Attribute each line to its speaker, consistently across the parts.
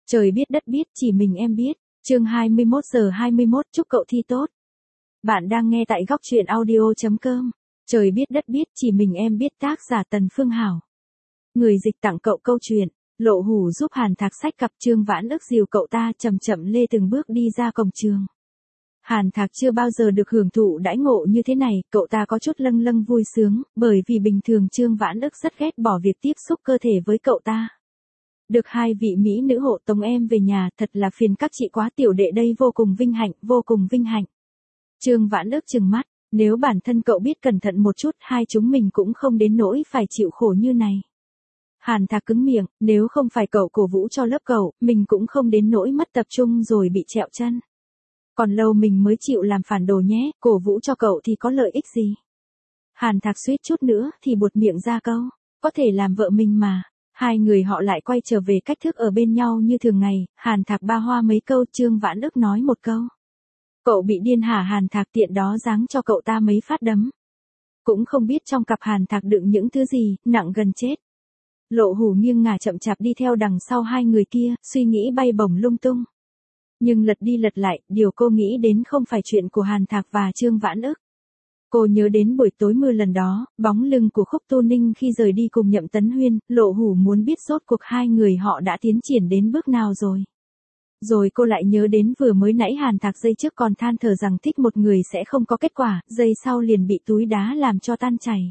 Speaker 1: Trời biết đất biết, chỉ mình em biết. Chương 21 giờ 21, chúc cậu thi tốt. Bạn đang nghe tại góc truyện audio.com. Trời biết đất biết, chỉ mình em biết, tác giả Tần Phương Hảo. Người dịch tặng cậu câu chuyện. Lộ Hủ giúp Hàn Thạc xách cặp, Trương Vãn Ức dìu cậu ta chậm chậm lê từng bước đi ra cổng trường. Hàn Thạc chưa bao giờ được hưởng thụ đãi ngộ như thế này, cậu ta có chút lâng lâng vui sướng, bởi vì bình thường Trương Vãn Ức rất ghét bỏ việc tiếp xúc cơ thể với cậu ta. Được hai vị mỹ nữ hộ tống em về nhà, thật là phiền các chị quá, tiểu đệ đây vô cùng vinh hạnh, vô cùng vinh hạnh. Trương Vãn Ức trừng mắt, nếu bản thân cậu biết cẩn thận một chút, hai chúng mình cũng không đến nỗi phải chịu khổ như này. Hàn Thạc cứng miệng, nếu không phải cậu cổ vũ cho lớp cậu, mình cũng không đến nỗi mất tập trung rồi bị trẹo chân. Còn lâu mình mới chịu làm phản đồ nhé, cổ vũ cho cậu thì có lợi ích gì. Hàn Thạc suýt chút nữa thì buột miệng ra câu, có thể làm vợ mình mà. Hai người họ lại quay trở về cách thức ở bên nhau như thường ngày, Hàn Thạc ba hoa mấy câu, Trương Vãn Ức nói một câu. Cậu bị điên hả? Hàn Thạc tiện đó giáng cho cậu ta mấy phát đấm. Cũng không biết trong cặp Hàn Thạc đựng những thứ gì, nặng gần chết. Lộ Hủ nghiêng ngả chậm chạp đi theo đằng sau hai người kia, suy nghĩ bay bổng lung tung. Nhưng lật đi lật lại, điều cô nghĩ đến không phải chuyện của Hàn Thạc và Trương Vãn Ức. Cô nhớ đến buổi tối mưa lần đó, bóng lưng của Khúc Tu Ninh khi rời đi cùng Nhậm Tấn Huyên, Lộ Hủ muốn biết rốt cuộc hai người họ đã tiến triển đến bước nào rồi. Rồi cô lại nhớ đến vừa mới nãy Hàn Thạc giây trước còn than thở rằng thích một người sẽ không có kết quả, giây sau liền bị túi đá làm cho tan chảy.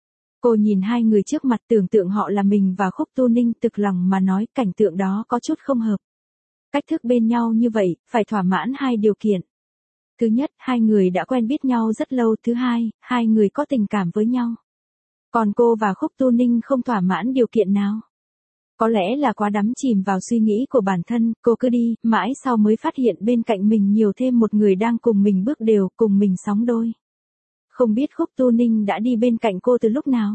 Speaker 1: Cô nhìn hai người trước mặt, tưởng tượng họ là mình và Khúc Tu Ninh, thực lòng mà nói cảnh tượng đó có chút không hợp. Cách thức bên nhau như vậy, phải thỏa mãn hai điều kiện. Thứ nhất, hai người đã quen biết nhau rất lâu. Thứ hai, hai người có tình cảm với nhau. Còn cô và Khúc Tu Ninh không thỏa mãn điều kiện nào. Có lẽ là quá đắm chìm vào suy nghĩ của bản thân, cô cứ đi, mãi sau mới phát hiện bên cạnh mình nhiều thêm một người đang cùng mình bước đều, cùng mình sóng đôi. Không biết Khúc Tu Ninh đã đi bên cạnh cô từ lúc nào.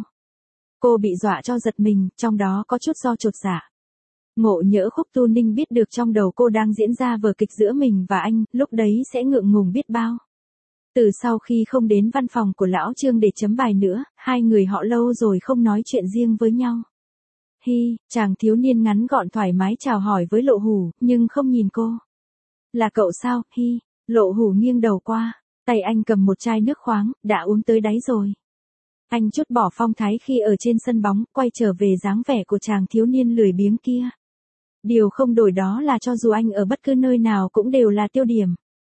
Speaker 1: Cô bị dọa cho giật mình, trong đó có chút do chột dạ. Ngộ nhỡ Khúc Tu Ninh biết được trong đầu cô đang diễn ra vở kịch giữa mình và anh, lúc đấy sẽ ngượng ngùng biết bao. Từ sau khi không đến văn phòng của lão Trương để chấm bài nữa, hai người họ lâu rồi không nói chuyện riêng với nhau. Hi, chàng thiếu niên ngắn gọn thoải mái chào hỏi với Lộ Hủ, nhưng không nhìn cô. Là cậu sao? Hi, Lộ Hủ nghiêng đầu qua, tay anh cầm một chai nước khoáng, đã uống tới đáy rồi. Anh chút bỏ phong thái khi ở trên sân bóng, quay trở về dáng vẻ của chàng thiếu niên lười biếng kia. Điều không đổi đó là cho dù anh ở bất cứ nơi nào cũng đều là tiêu điểm.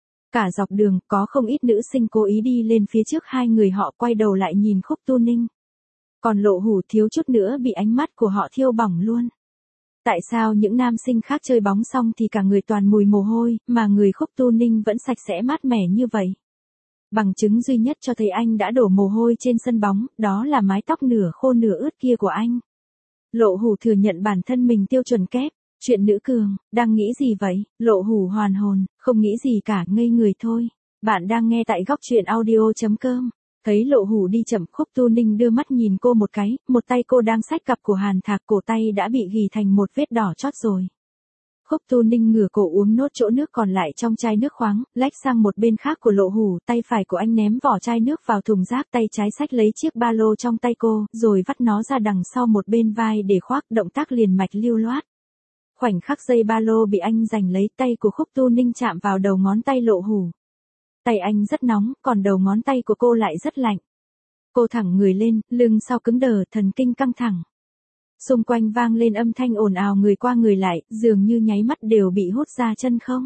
Speaker 1: Cả dọc đường, có không ít nữ sinh cố ý đi lên phía trước hai người họ, quay đầu lại nhìn Khúc Tu Ninh. Còn Lộ Hủ thiếu chút nữa bị ánh mắt của họ thiêu bỏng luôn. Tại sao những nam sinh khác chơi bóng xong thì cả người toàn mùi mồ hôi, mà người Khúc Tu Ninh vẫn sạch sẽ mát mẻ như vậy? Bằng chứng duy nhất cho thấy anh đã đổ mồ hôi trên sân bóng, đó là mái tóc nửa khô nửa ướt kia của anh. Lộ Hủ thừa nhận bản thân mình tiêu chuẩn kép. Chuyện nữ cường, đang nghĩ gì vậy? Lộ Hủ hoàn hồn, không nghĩ gì cả, ngây người thôi. Bạn đang nghe tại góc truyện audio.com. Thấy Lộ Hủ đi chậm, Khúc Tu Ninh đưa mắt nhìn cô một cái, một tay cô đang xách cặp của Hàn Thạc, cổ tay đã bị ghì thành một vết đỏ chót rồi. Khúc Tu Ninh ngửa cổ uống nốt chỗ nước còn lại trong chai nước khoáng, lách sang một bên khác của Lộ Hủ, tay phải của anh ném vỏ chai nước vào thùng rác, tay trái xách lấy chiếc ba lô trong tay cô, rồi vắt nó ra đằng sau một bên vai để khoác, động tác liền mạch lưu loát. Khoảnh khắc dây ba lô bị anh giành lấy, tay của Khúc Tu Ninh chạm vào đầu ngón tay Lộ Hủ. Tay anh rất nóng, còn đầu ngón tay của cô lại rất lạnh. Cô thẳng người lên, lưng sau cứng đờ, thần kinh căng thẳng. Xung quanh vang lên âm thanh ồn ào người qua người lại, dường như nháy mắt đều bị hút ra chân không.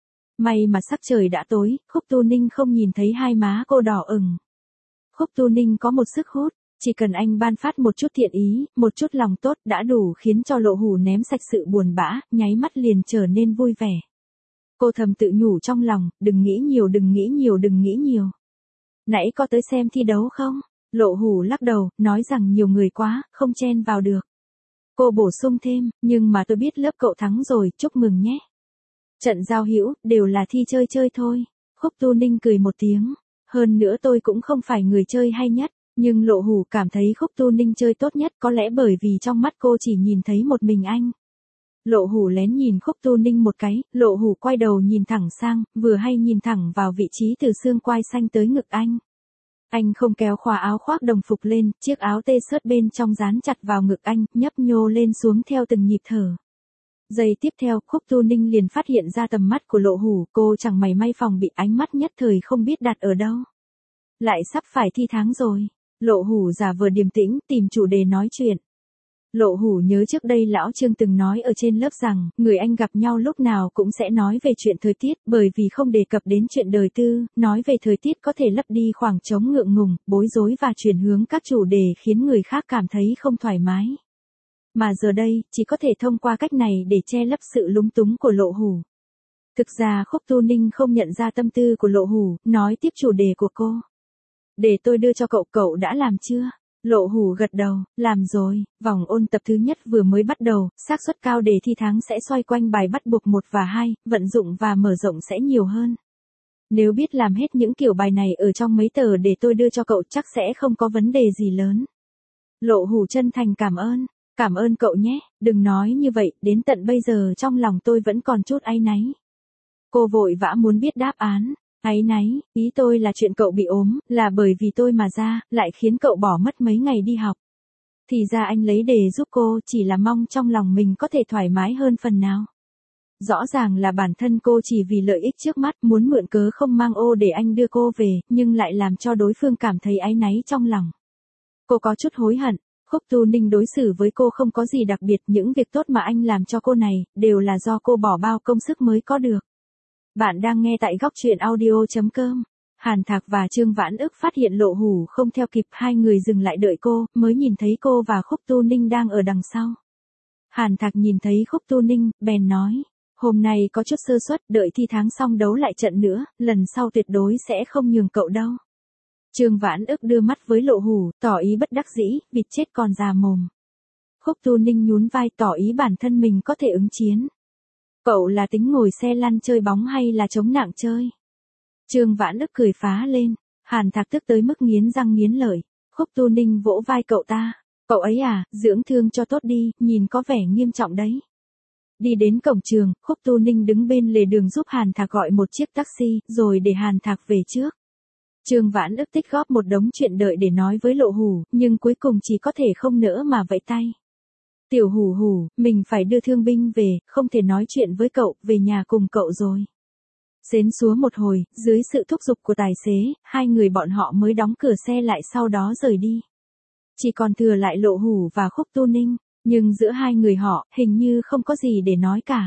Speaker 1: May mà sắc trời đã tối, Khúc Tu Ninh không nhìn thấy hai má cô đỏ ửng. Khúc Tu Ninh có một sức hút, chỉ cần anh ban phát một chút thiện ý, một chút lòng tốt đã đủ khiến cho Lộ Hủ ném sạch sự buồn bã, nháy mắt liền trở nên vui vẻ. Cô thầm tự nhủ trong lòng, đừng nghĩ nhiều, đừng nghĩ nhiều, đừng nghĩ nhiều. Nãy có tới xem thi đấu không? Lộ Hủ lắc đầu, nói rằng nhiều người quá, không chen vào được. Cô bổ sung thêm, nhưng mà tôi biết lớp cậu thắng rồi, chúc mừng nhé. Trận giao hữu, đều là thi chơi chơi thôi. Khúc Tu Ninh cười một tiếng. Hơn nữa tôi cũng không phải người chơi hay nhất, nhưng Lộ Hủ cảm thấy Khúc Tu Ninh chơi tốt nhất, có lẽ bởi vì trong mắt cô chỉ nhìn thấy một mình anh. Lộ Hủ lén nhìn Khúc Tu Ninh một cái, Lộ Hủ quay đầu nhìn thẳng sang, vừa hay nhìn thẳng vào vị trí từ xương quai xanh tới ngực anh. Anh không kéo khóa áo khoác đồng phục lên, chiếc áo tê xớt bên trong dán chặt vào ngực anh, nhấp nhô lên xuống theo từng nhịp thở. Giây tiếp theo, Khúc Tu Ninh liền phát hiện ra tầm mắt của Lộ Hủ, cô chẳng mảy may phòng bị, ánh mắt nhất thời không biết đặt ở đâu. Lại sắp phải thi tháng rồi. Lộ Hủ giả vờ điềm tĩnh, tìm chủ đề nói chuyện. Lộ Hủ nhớ trước đây lão Trương từng nói ở trên lớp rằng, người anh gặp nhau lúc nào cũng sẽ nói về chuyện thời tiết, bởi vì không đề cập đến chuyện đời tư, nói về thời tiết có thể lấp đi khoảng trống ngượng ngùng, bối rối và chuyển hướng các chủ đề khiến người khác cảm thấy không thoải mái. Mà giờ đây, chỉ có thể thông qua cách này để che lấp sự lúng túng của Lộ Hủ. Thực ra Khúc Tu Ninh không nhận ra tâm tư của Lộ Hủ, nói tiếp chủ đề của cô. Để tôi đưa cho cậu, cậu đã làm chưa? Lộ Hủ gật đầu, làm rồi, vòng ôn tập thứ nhất vừa mới bắt đầu, xác suất cao đề thi tháng sẽ xoay quanh bài bắt buộc 1 và 2, vận dụng và mở rộng sẽ nhiều hơn. Nếu biết làm hết những kiểu bài này ở trong mấy tờ để tôi đưa cho cậu chắc sẽ không có vấn đề gì lớn. Lộ Hủ chân thành cảm ơn cậu nhé, đừng nói như vậy, đến tận bây giờ trong lòng tôi vẫn còn chút áy náy. Cô vội vã muốn biết đáp án. Áy náy, ý tôi là chuyện cậu bị ốm, là bởi vì tôi mà ra, lại khiến cậu bỏ mất mấy ngày đi học. Thì ra anh lấy đề giúp cô, chỉ là mong trong lòng mình có thể thoải mái hơn phần nào. Rõ ràng là bản thân cô chỉ vì lợi ích trước mắt muốn mượn cớ không mang ô để anh đưa cô về, nhưng lại làm cho đối phương cảm thấy áy náy trong lòng. Cô có chút hối hận. Khúc Tu Ninh đối xử với cô không có gì đặc biệt, những việc tốt mà anh làm cho cô này, đều là do cô bỏ bao công sức mới có được. Bạn đang nghe tại góc truyện audio.com. Hàn Thạc và Trương Vãn Ức phát hiện Lộ Hủ không theo kịp, hai người dừng lại đợi cô, mới nhìn thấy cô và Khúc Tu Ninh đang ở đằng sau. Hàn Thạc nhìn thấy Khúc Tu Ninh, bèn nói, hôm nay có chút sơ suất, đợi thi tháng xong đấu lại trận nữa, lần sau tuyệt đối sẽ không nhường cậu đâu. Trương Vãn Ức đưa mắt với Lộ Hủ, tỏ ý bất đắc dĩ, vịt chết còn già mồm. Khúc Tu Ninh nhún vai tỏ ý bản thân mình có thể ứng chiến. Cậu là tính ngồi xe lăn chơi bóng hay là chống nặng chơi? Trương Vãn Ức cười phá lên, Hàn Thạc tức tới mức nghiến răng nghiến lợi. Khúc Tu Ninh vỗ vai cậu ta, cậu ấy à, dưỡng thương cho tốt đi, nhìn có vẻ nghiêm trọng đấy. Đi đến cổng trường, Khúc Tu Ninh đứng bên lề đường giúp Hàn Thạc gọi một chiếc taxi, rồi để Hàn Thạc về trước. Trương Vãn Ức tích góp một đống chuyện đợi để nói với Lộ Hủ, nhưng cuối cùng chỉ có thể không nỡ mà vẫy tay. Tiểu Hủ Hủ, mình phải đưa thương binh về, không thể nói chuyện với cậu, về nhà cùng cậu rồi. Xến xúa một hồi, dưới sự thúc giục của tài xế, hai người bọn họ mới đóng cửa xe lại sau đó rời đi. Chỉ còn thừa lại Lộ Hủ và Khúc Tu Ninh, nhưng giữa hai người họ, hình như không có gì để nói cả.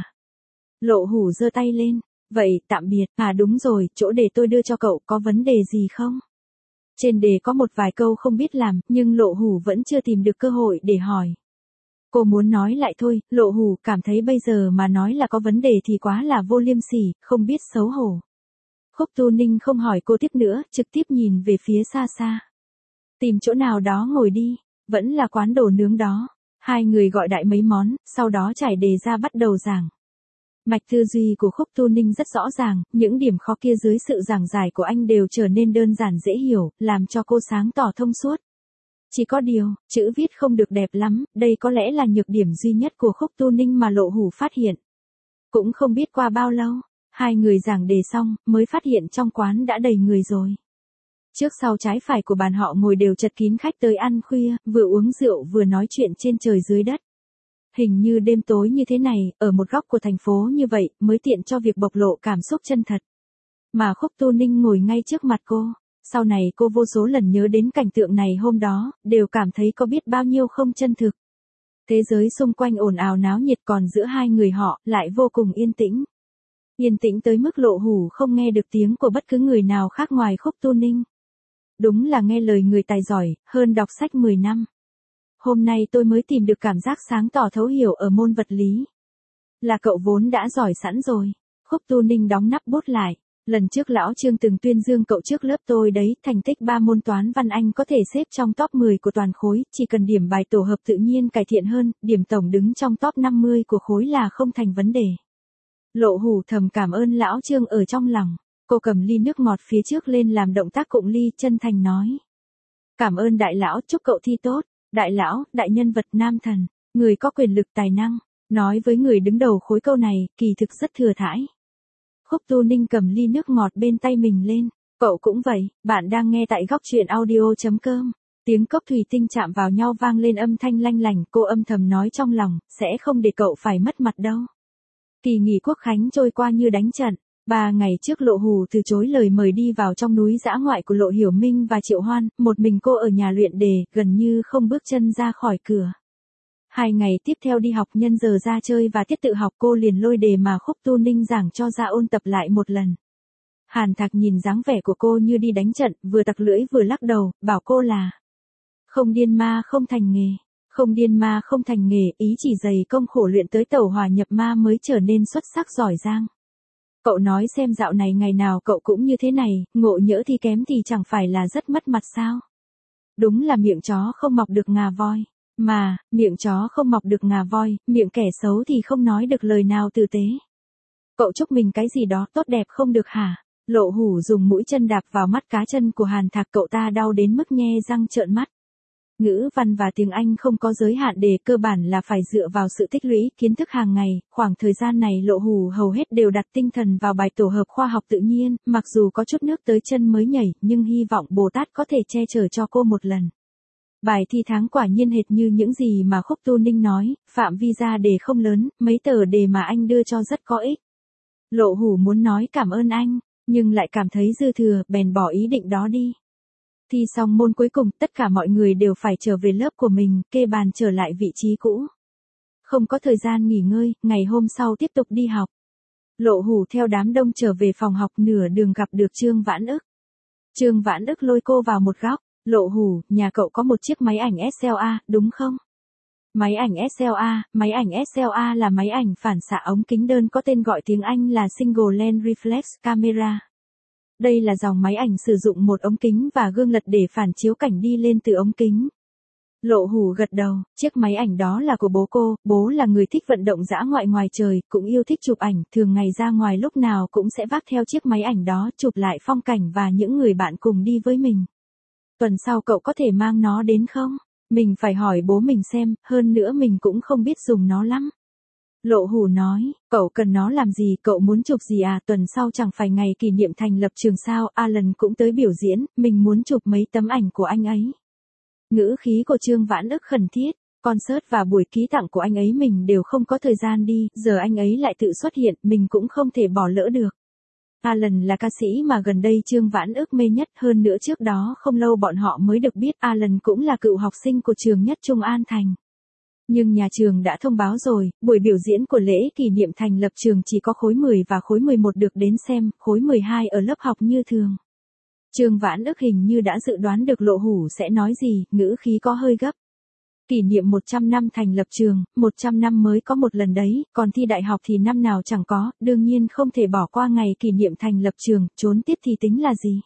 Speaker 1: Lộ Hủ giơ tay lên, vậy, tạm biệt, à đúng rồi, chỗ để tôi đưa cho cậu có vấn đề gì không? Trên đề có một vài câu không biết làm, nhưng Lộ Hủ vẫn chưa tìm được cơ hội để hỏi. Cô muốn nói lại thôi, Lộ Hủ cảm thấy bây giờ mà nói là có vấn đề thì quá là vô liêm sỉ, không biết xấu hổ. Khúc Tu Ninh không hỏi cô tiếp nữa, trực tiếp nhìn về phía xa xa. Tìm chỗ nào đó ngồi đi, vẫn là quán đồ nướng đó. Hai người gọi đại mấy món, sau đó trải đề ra bắt đầu giảng. Mạch tư duy của Khúc Tu Ninh rất rõ ràng, những điểm khó kia dưới sự giảng giải của anh đều trở nên đơn giản dễ hiểu, làm cho cô sáng tỏ thông suốt. Chỉ có điều, chữ viết không được đẹp lắm, đây có lẽ là nhược điểm duy nhất của Khúc Tu Ninh mà Lộ Hủ phát hiện. Cũng không biết qua bao lâu, hai người giảng đề xong, mới phát hiện trong quán đã đầy người rồi. Trước sau trái phải của bàn họ ngồi đều chật kín khách tới ăn khuya, vừa uống rượu vừa nói chuyện trên trời dưới đất. Hình như đêm tối như thế này, ở một góc của thành phố như vậy, mới tiện cho việc bộc lộ cảm xúc chân thật. Mà Khúc Tu Ninh ngồi ngay trước mặt cô. Sau này cô vô số lần nhớ đến cảnh tượng này hôm đó, đều cảm thấy có biết bao nhiêu không chân thực. Thế giới xung quanh ồn ào náo nhiệt, còn giữa hai người họ, lại vô cùng yên tĩnh. Yên tĩnh tới mức Lộ Hủ không nghe được tiếng của bất cứ người nào khác ngoài Khúc Tu Ninh. Đúng là nghe lời người tài giỏi, hơn đọc sách 10 năm. Hôm nay tôi mới tìm được cảm giác sáng tỏ thấu hiểu ở môn vật lý. Là cậu vốn đã giỏi sẵn rồi. Khúc Tu Ninh đóng nắp bút lại. Lần trước lão Trương từng tuyên dương cậu trước lớp tôi đấy, thành tích 3 môn toán văn Anh có thể xếp trong top 10 của toàn khối, chỉ cần điểm bài tổ hợp tự nhiên cải thiện hơn, điểm tổng đứng trong top 50 của khối là không thành vấn đề. Lộ Hủ thầm cảm ơn lão Trương ở trong lòng. Cô cầm ly nước ngọt phía trước lên làm động tác cụng ly, chân thành nói. Cảm ơn đại lão, chúc cậu thi tốt. Đại lão, đại nhân vật nam thần, người có quyền lực tài năng. Nói với người đứng đầu khối câu này, kỳ thực rất thừa thãi. Khúc Tu Ninh cầm ly nước ngọt bên tay mình lên. Cậu cũng vậy, bạn đang nghe tại góc truyện audio.com. Tiếng cốc thủy tinh chạm vào nhau vang lên âm thanh lanh lành, cô âm thầm nói trong lòng, sẽ không để cậu phải mất mặt đâu. Kỳ nghỉ quốc khánh trôi qua như đánh trận. 3 ngày trước Lộ Hủ từ chối lời mời đi vào trong núi dã ngoại của Lộ Hiểu Minh và Triệu Hoan, một mình cô ở nhà luyện đề, gần như không bước chân ra khỏi cửa. 2 ngày tiếp theo đi học, nhân giờ ra chơi và tiết tự học cô liền lôi đề mà Khúc Tu Ninh giảng cho ra ôn tập lại một lần. Hàn Thạc nhìn dáng vẻ của cô như đi đánh trận, vừa tặc lưỡi vừa lắc đầu, bảo cô là không điên ma không thành nghề. Không điên ma không thành nghề, ý chỉ dày công khổ luyện tới tẩu hỏa nhập ma mới trở nên xuất sắc giỏi giang. Cậu nói xem dạo này ngày nào cậu cũng như thế này, ngộ nhỡ thì kém thì chẳng phải là rất mất mặt sao? Đúng là miệng chó không mọc được ngà voi. Mà, miệng chó không mọc được ngà voi, miệng kẻ xấu thì không nói được lời nào tử tế. Cậu chúc mình cái gì đó tốt đẹp không được hả? Lộ Hủ dùng mũi chân đạp vào mắt cá chân của Hàn Thạc, cậu ta đau đến mức nhe răng trợn mắt. Ngữ văn và tiếng Anh không có giới hạn đề, cơ bản là phải dựa vào sự tích lũy kiến thức hàng ngày. Khoảng thời gian này Lộ Hủ hầu hết đều đặt tinh thần vào bài tổ hợp khoa học tự nhiên, mặc dù có chút nước tới chân mới nhảy, nhưng hy vọng Bồ Tát có thể che chở cho cô một lần. Bài thi tháng quả nhiên hệt như những gì mà Khúc Tu Ninh nói, phạm vi ra đề không lớn, mấy tờ đề mà anh đưa cho rất có ích. Lộ Hủ muốn nói cảm ơn anh, nhưng lại cảm thấy dư thừa, bèn bỏ ý định đó đi. Thi xong môn cuối cùng, tất cả mọi người đều phải trở về lớp của mình, kê bàn trở lại vị trí cũ. Không có thời gian nghỉ ngơi, ngày hôm sau tiếp tục đi học. Lộ Hủ theo đám đông trở về phòng học, nửa đường gặp được Trương Vãn Ức. Trương Vãn Ức lôi cô vào một góc. Lộ Hủ, nhà cậu có một chiếc máy ảnh SLA, đúng không? Máy ảnh SLA là máy ảnh phản xạ ống kính đơn, có tên gọi tiếng Anh là Single Lens Reflex Camera. Đây là dòng máy ảnh sử dụng một ống kính và gương lật để phản chiếu cảnh đi lên từ ống kính. Lộ Hủ gật đầu, chiếc máy ảnh đó là của bố cô, bố là người thích vận động dã ngoại ngoài trời, cũng yêu thích chụp ảnh, thường ngày ra ngoài lúc nào cũng sẽ vác theo chiếc máy ảnh đó, chụp lại phong cảnh và những người bạn cùng đi với mình. Tuần sau cậu có thể mang nó đến không? Mình phải hỏi bố mình xem, hơn nữa mình cũng không biết dùng nó lắm. Lộ Hủ nói, cậu cần nó làm gì, cậu muốn chụp gì à, tuần sau chẳng phải ngày kỷ niệm thành lập trường sao, Alan cũng tới biểu diễn, mình muốn chụp mấy tấm ảnh của anh ấy. Ngữ khí của Trương Vãn Ức khẩn thiết, concert và buổi ký tặng của anh ấy mình đều không có thời gian đi, giờ anh ấy lại tự xuất hiện, mình cũng không thể bỏ lỡ được. Alan là ca sĩ mà gần đây Trương Vãn Ức mê nhất, hơn nữa trước đó không lâu bọn họ mới được biết Alan cũng là cựu học sinh của trường Nhất Trung An Thành. Nhưng nhà trường đã thông báo rồi, buổi biểu diễn của lễ kỷ niệm thành lập trường chỉ có khối 10 và khối 11 được đến xem, khối 12 ở lớp học như thường. Trương Vãn Ức hình như đã dự đoán được Lộ Hủ sẽ nói gì, ngữ khí có hơi gấp. Kỷ niệm 100 năm thành lập trường, 100 năm mới có một lần đấy, còn thi đại học thì năm nào chẳng có, đương nhiên không thể bỏ qua ngày kỷ niệm thành lập trường, trốn tiết thì tính là gì.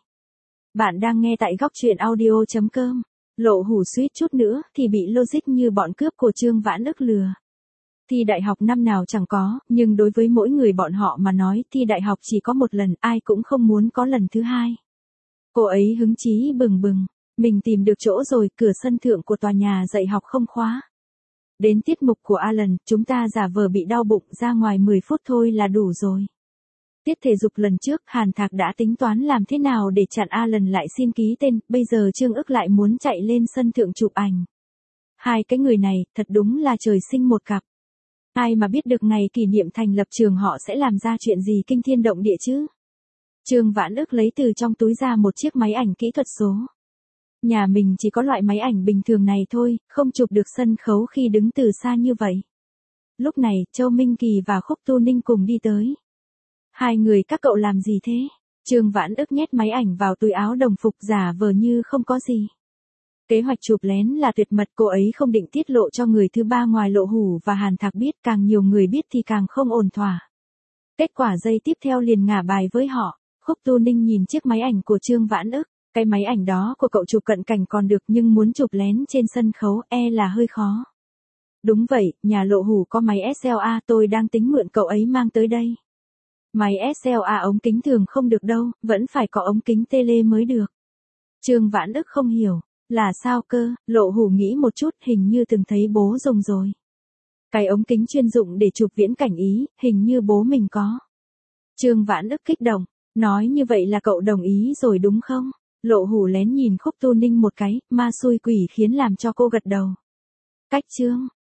Speaker 1: Bạn đang nghe tại góc truyện audio.com. Lộ Hủ suýt chút nữa thì bị logic như bọn cướp của Trương Vãn Ức lừa. Thi đại học năm nào chẳng có, nhưng đối với mỗi người bọn họ mà nói thi đại học chỉ có một lần, ai cũng không muốn có lần thứ hai. Cô ấy hứng chí bừng bừng. Mình tìm được chỗ rồi, cửa sân thượng của tòa nhà dạy học không khóa. Đến tiết mục của Alan, chúng ta giả vờ bị đau bụng, ra ngoài 10 phút thôi là đủ rồi. Tiết thể dục lần trước, Hàn Thạc đã tính toán làm thế nào để chặn Alan lại xin ký tên, bây giờ Trương Ức lại muốn chạy lên sân thượng chụp ảnh. Hai cái người này, thật đúng là trời sinh một cặp. Ai mà biết được ngày kỷ niệm thành lập trường họ sẽ làm ra chuyện gì kinh thiên động địa chứ? Trương Vãn Ức lấy từ trong túi ra một chiếc máy ảnh kỹ thuật số. Nhà mình chỉ có loại máy ảnh bình thường này thôi, không chụp được sân khấu khi đứng từ xa như vậy. Lúc này, Châu Minh Kỳ và Khúc Tu Ninh cùng đi tới. Hai người các cậu làm gì thế? Trương Vãn Ức nhét máy ảnh vào túi áo đồng phục giả vờ như không có gì. Kế hoạch chụp lén là tuyệt mật, cô ấy không định tiết lộ cho người thứ ba ngoài Lộ Hủ và Hàn Thạc biết, càng nhiều người biết thì càng không ổn thỏa. Kết quả giây tiếp theo liền ngả bài với họ. Khúc Tu Ninh nhìn chiếc máy ảnh của Trương Vãn Ức. Cái máy ảnh đó của cậu chụp cận cảnh còn được, nhưng muốn chụp lén trên sân khấu là hơi khó. Đúng vậy, nhà Lộ Hủ có máy SLA, tôi đang tính mượn cậu ấy mang tới đây. Máy SLA ống kính thường không được đâu, vẫn phải có ống kính tele mới được. Trương Vãn Ức không hiểu, là sao cơ, Lộ Hủ nghĩ một chút, hình như từng thấy bố dùng rồi. Cái ống kính chuyên dụng để chụp viễn cảnh Ý, hình như bố mình có. Trương Vãn Ức kích động, nói như vậy là cậu đồng ý rồi đúng không? Lộ Hủ lén nhìn Khúc Tu Ninh một cái, ma xui quỷ khiến làm cho cô gật đầu. Cách Trương